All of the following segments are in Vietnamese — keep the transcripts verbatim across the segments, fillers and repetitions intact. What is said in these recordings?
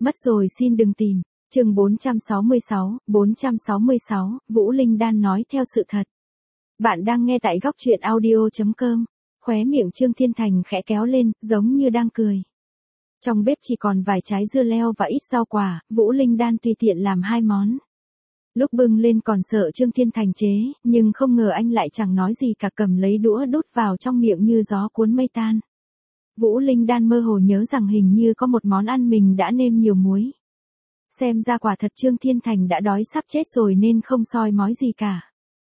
Mất rồi xin đừng tìm. Chương bốn trăm sáu mươi sáu, bốn trăm sáu mươi sáu, Vũ Linh Đan nói theo sự thật. Bạn đang nghe tại góc truyện audio chấm com. Khóe miệng Trương Thiên Thành khẽ kéo lên, giống như đang cười. Trong bếp chỉ còn vài trái dưa leo và ít rau quả, Vũ Linh Đan tùy tiện làm hai món. Lúc bưng lên còn sợ Trương Thiên Thành chế, nhưng không ngờ anh lại chẳng nói gì cả, cầm lấy đũa đút vào trong miệng như gió cuốn mây tan. Vũ Linh Đan mơ hồ nhớ rằng hình như có một món ăn mình đã nêm nhiều muối. Xem ra quả thật Trương Thiên Thành đã đói sắp chết rồi nên không soi mói gì cả.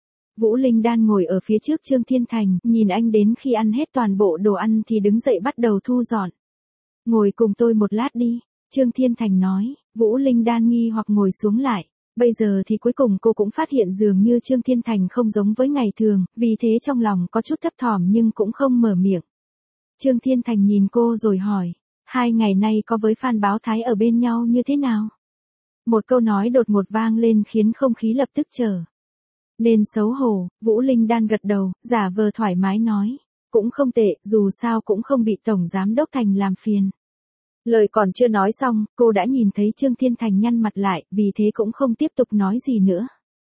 Vũ Linh Đan ngồi ở phía trước Trương Thiên Thành, nhìn anh đến khi ăn hết toàn bộ đồ ăn thì đứng dậy bắt đầu thu dọn. Ngồi cùng tôi một lát đi, Trương Thiên Thành nói. Vũ Linh Đan nghi hoặc ngồi xuống lại. Bây giờ thì cuối cùng cô cũng phát hiện dường như Trương Thiên Thành không giống với ngày thường, vì thế trong lòng có chút thấp thỏm nhưng cũng không mở miệng. Trương Thiên Thành nhìn cô rồi hỏi, hai ngày nay có với Phan Báo Thái ở bên nhau như thế nào? Một câu nói đột ngột vang lên khiến không khí lập tức trở nên xấu hổ. Vũ Linh Đan gật đầu, giả vờ thoải mái nói, cũng không tệ, dù sao cũng không bị Tổng Giám Đốc Thành làm phiền. Lời còn chưa nói xong, cô đã nhìn thấy Trương Thiên Thành nhăn mặt lại, vì thế cũng không tiếp tục nói gì nữa.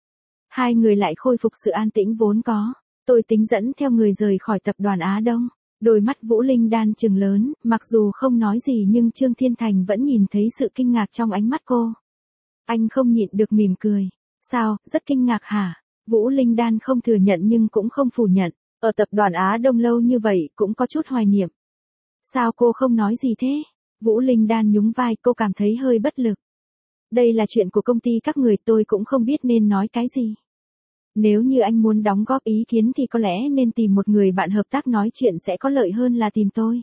Hai người lại khôi phục sự an tĩnh vốn có. Tôi tính dẫn theo người rời khỏi tập đoàn Á Đông. Đôi mắt Vũ Linh Đan trừng lớn, mặc dù không nói gì nhưng Trương Thiên Thành vẫn nhìn thấy sự kinh ngạc trong ánh mắt cô. Anh không nhịn được mỉm cười. Sao, rất kinh ngạc hả? Vũ Linh Đan không thừa nhận nhưng cũng không phủ nhận. Ở tập đoàn Á Đông lâu như vậy cũng có chút hoài niệm. Sao cô không nói gì thế? Vũ Linh Đan nhún vai, cô cảm thấy hơi bất lực. Đây là chuyện của công ty các người, tôi cũng không biết nên nói cái gì. Nếu như anh muốn đóng góp ý kiến thì có lẽ nên tìm một người bạn hợp tác nói chuyện sẽ có lợi hơn là tìm tôi.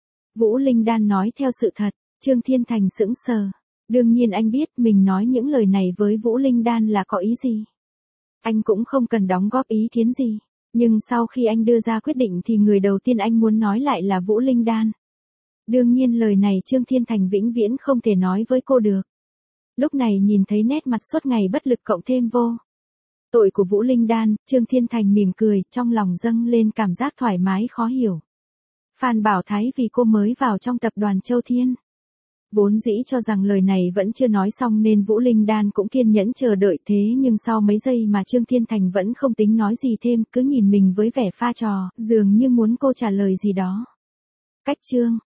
Vũ Linh Đan nói theo sự thật. Trương Thiên Thành sững sờ. Đương nhiên anh biết mình nói những lời này với Vũ Linh Đan là có ý gì. Anh cũng không cần đóng góp ý kiến gì. Nhưng sau khi anh đưa ra quyết định thì người đầu tiên anh muốn nói lại là Vũ Linh Đan. Đương nhiên lời này Trương Thiên Thành vĩnh viễn không thể nói với cô được. Lúc này nhìn thấy nét mặt suốt ngày bất lực cộng thêm vô tội của Vũ Linh Đan, Trương Thiên Thành mỉm cười, trong lòng dâng lên cảm giác thoải mái khó hiểu. Phan Bảo Thái vì cô mới vào trong tập đoàn Châu Thiên. Vốn dĩ cho rằng lời này vẫn chưa nói xong nên Vũ Linh Đan cũng kiên nhẫn chờ đợi, thế nhưng sau mấy giây mà Trương Thiên Thành vẫn không tính nói gì thêm, cứ nhìn mình với vẻ pha trò, dường như muốn cô trả lời gì đó. Cách Trương